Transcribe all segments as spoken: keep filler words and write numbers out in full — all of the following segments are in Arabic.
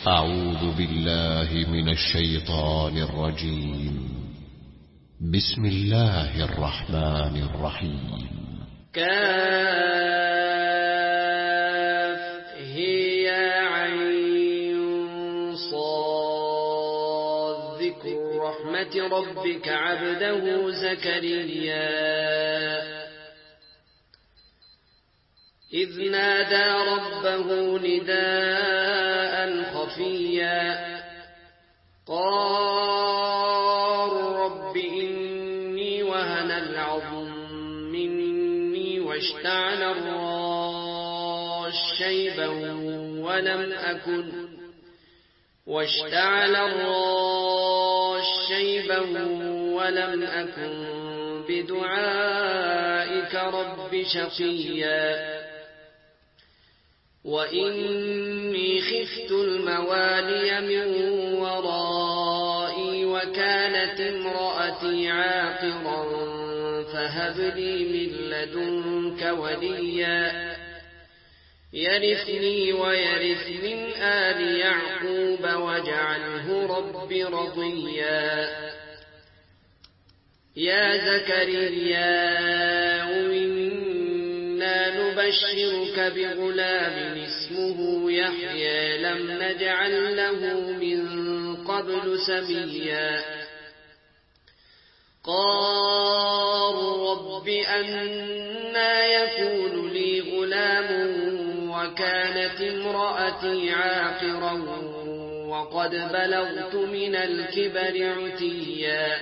أعوذ بالله من الشيطان الرجيم. بسم الله الرحمن الرحيم. كاف هي عين صاد ذكر رحمة ربك عبده زكريا إذ نادى ربه نداء خفيا قال رب إني وهن العظم مني واشتعل الراس شيبا ولم أكن واشتعل الراس شيبا ولم أكن بدعائك رب شقيا وإني خفت الموالي من ورائي وكانت امرأتي عاقرا فهب لي من لدنك وليا يرثني ويرث من آل يعقوب واجعله رب رضيا يا زكريا نبشرك بغلام اسمه يحيى لم نجعل له من قبل سميا قال رب أنى يكون لي غلام وكانت امرأتي عاقرا وقد بلغت من الكبر عتيا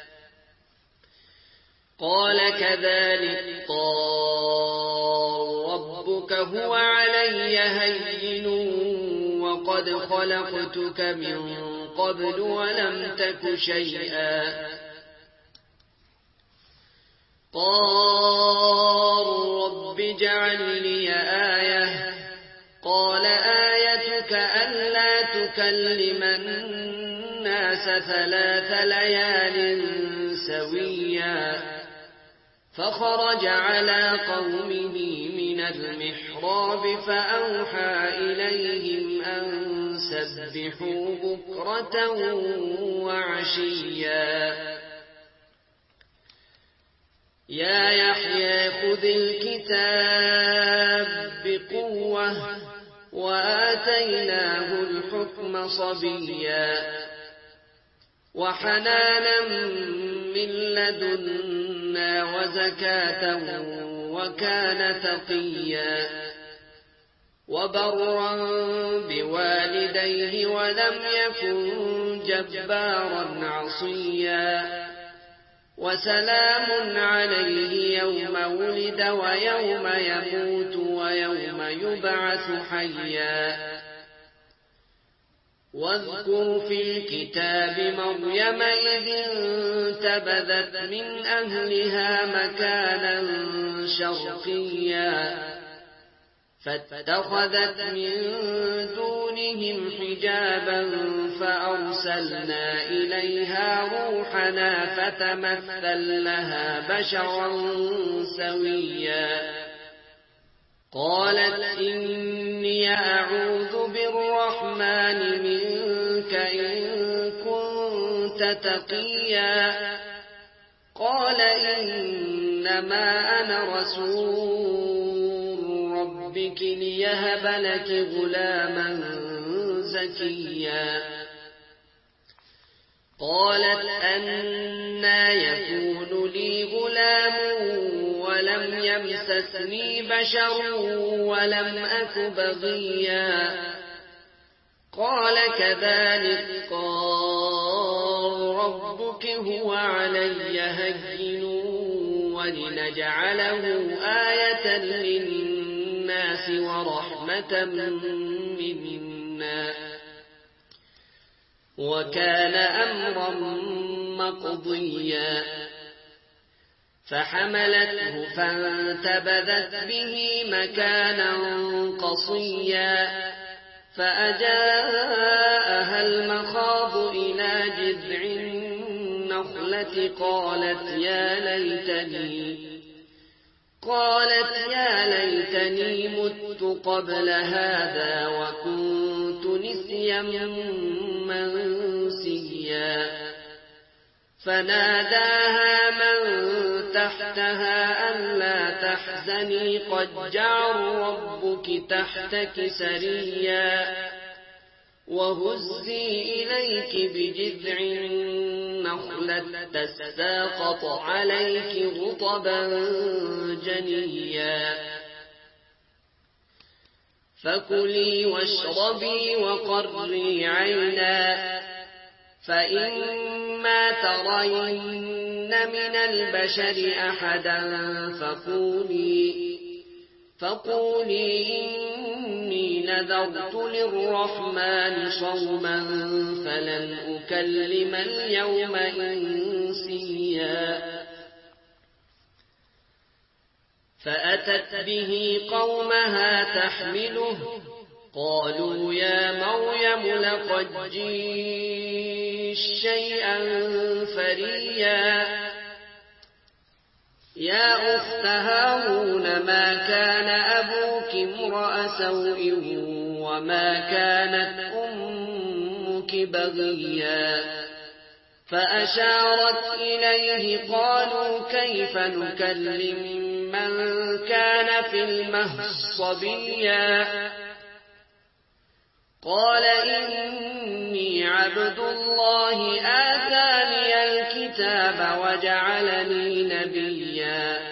قال كذلك قال ربك هو علي هين وقد خلقتك من قبل ولم تك شيئا قال رب اجعل لي آية قال آيتك ألا تكلم الناس ثلاث ليال سويا فخرج على قومه من المحراب فأوحى إليهم أن سبحوا بكرة وعشيا يا يحيى خذ الكتاب بقوة وآتيناه الحكم صبيا وحنانا من لدنا وزكاة وكان تقيا وبرا بوالديه ولم يكن جبارا عصيا وسلام عليه يوم ولد ويوم يموت ويوم يبعث حيا واذكر في الكتاب مريم إذ انتبذت من أهلها مكانا شرقيا فاتخذت من دونهم حجابا فأرسلنا إليها روحنا فتمثل لها بشرا سويا قالت إني أعوذ بالرحمن منك إن كنت تقيا قال إنما أنا رسول ربك ليهب لك غلاما زكيا قالت أنى يكون لي غلام ولم يمسسني بشر ولم أك بغيا قال كذلك قال ربك هو علي هين ولنجعله آية للناس ورحمة منا وكان أمرا مقضيا فحملته فانتبذت به مكانا قصيا فأجاءها المخاض إلى جذع النخلة قالت يا ليتني قالت يا ليتني مت قبل هذا وكنت صبيا منسيا فناداها من تحتها ألا تحزني قد جعل ربك تحتك سريا وهزي إليك بجذع النخلة تساقط عليك رطبا جنيا فكلي واشربي وقري عينا فإما ترين من البشر أحدا فقولي فقولي إني نذرت للرحمن صوما فلن أكلم اليوم إنسيا فأتت به قومها تحمله قالوا يا مريم لقد جئت شيئا فريا يا أخت هارون ما كان أبوك امرأ سوء وما كانت أمك بغيا فأشارت إليه قالوا كيف نكلم من كان في المهد صبيا قال إني عبد الله آتاني الكتاب وجعلني نبيا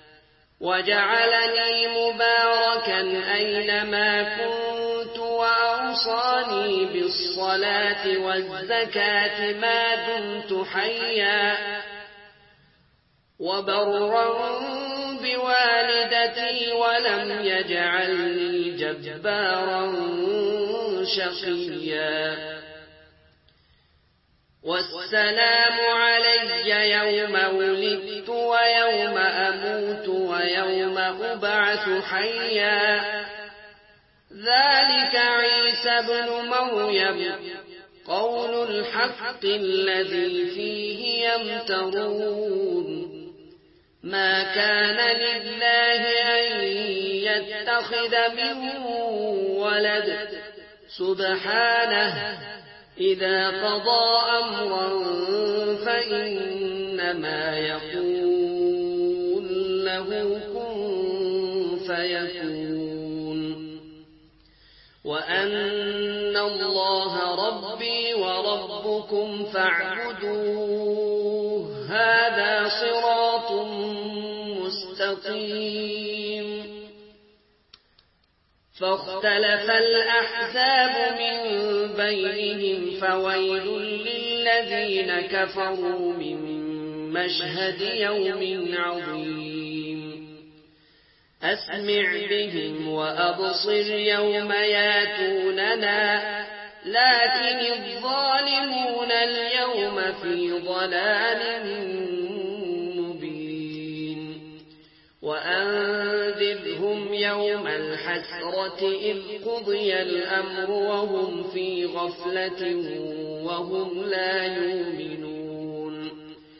وجعلني مباركا أينما كنت وأوصاني بالصلاة والزكاة ما دمت حيا وبرا بوالدتي ولم يجعلني جبارا شقيا والسلام علي يوم ولدت ويوم أموت ويوم أبعث حيا ذلك عيسى بن مريم قول الحق الذي فيه يمترون ما كان لله أن يتخذ من ولد سبحانه إذا قضى أمرا فإنما يقول له كن فيكون وأن الله ربي وربكم فاعبدوه هذا صراط مستقيم فاختلف الأحزاب من بينهم فويل للذين كفروا من مشهد يوم عظيم أسمع بهم وأبصر يوم ياتوننا لكن الظالمون اليوم في ضلال مبين وأنذرهم يوم الحسرة إذ قضي الأمر وهم في غفلة وهم لا يؤمنون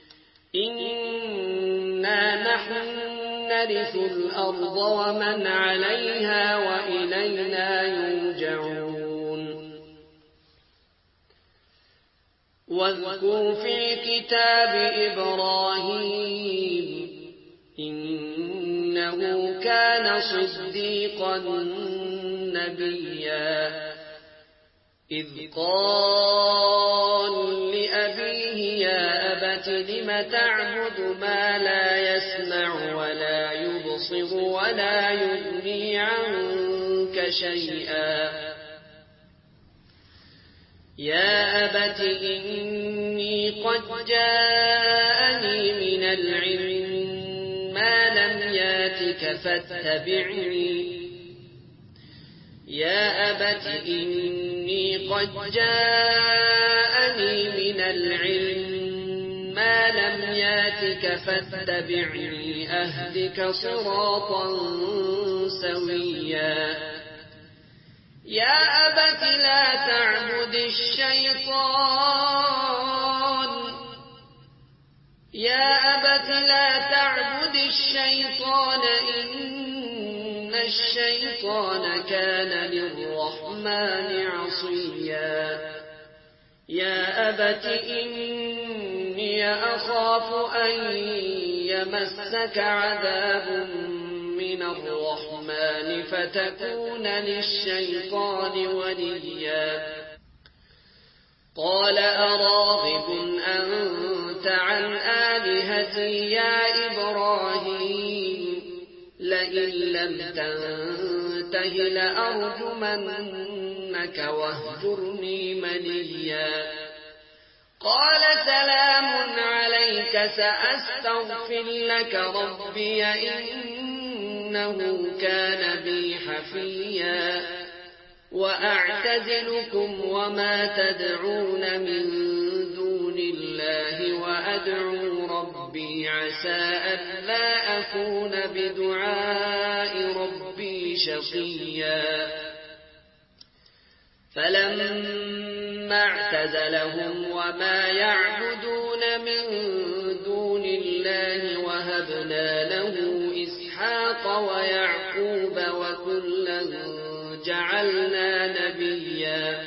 إنا نحن نرث الأرض ومن عليها وإلينا يرجعون واذكر في الكتاب إبراهيم إنه كان صديقا نبيا إذ قال لأبيه يا أبت لم تعبد ما لا يسمع ولا يبصر ولا يغني عنك شيئا يا أبت إني قد جاءني من العلم ما لم ياتك فاتبعني يا أبت إني قد جاءني من العلم ما لم ياتك فاتبعني أهدك صراطا سويا يا أبت لا تعبد الشيطان يا أبت لا تعبد الشيطان إن الشيطان كان للرحمن عصيا وليا يا أبت إني أخاف أن يمسك عذاب من الرحمن فتكون للشيطان وليا قال أراغب أنت عن آلهتي يا إبراهيم لئن لم تنته لأرجمنك واهجرني مليا قال سلام عليك سأستغفر لك ربي إنه كان بي حفيا وأعتزلكم وما تدعون من دون الله وأدعو ربي عسى ألا أكون بدعاء ربي شقيا فلما اعتزلهم وما يعبدون من دون الله وهبنا له إسحاق ويعقوب وكلا جعلنا نبيا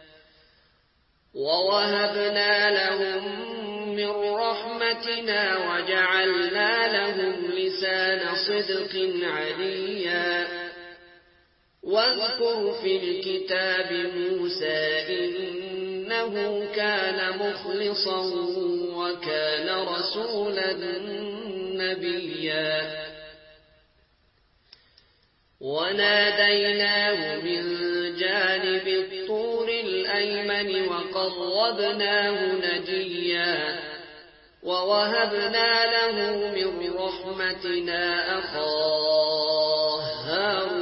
ووهبنا لهم من رحمتنا وجعلنا لهم لسان صدق عليا واذكر في الكتاب موسى إنه كان مخلصا وكان رسولا نبيا وناديناه من جانب الطور الأيمن وقربناه نجيا ووهبنا له من رحمتنا أخاه هارون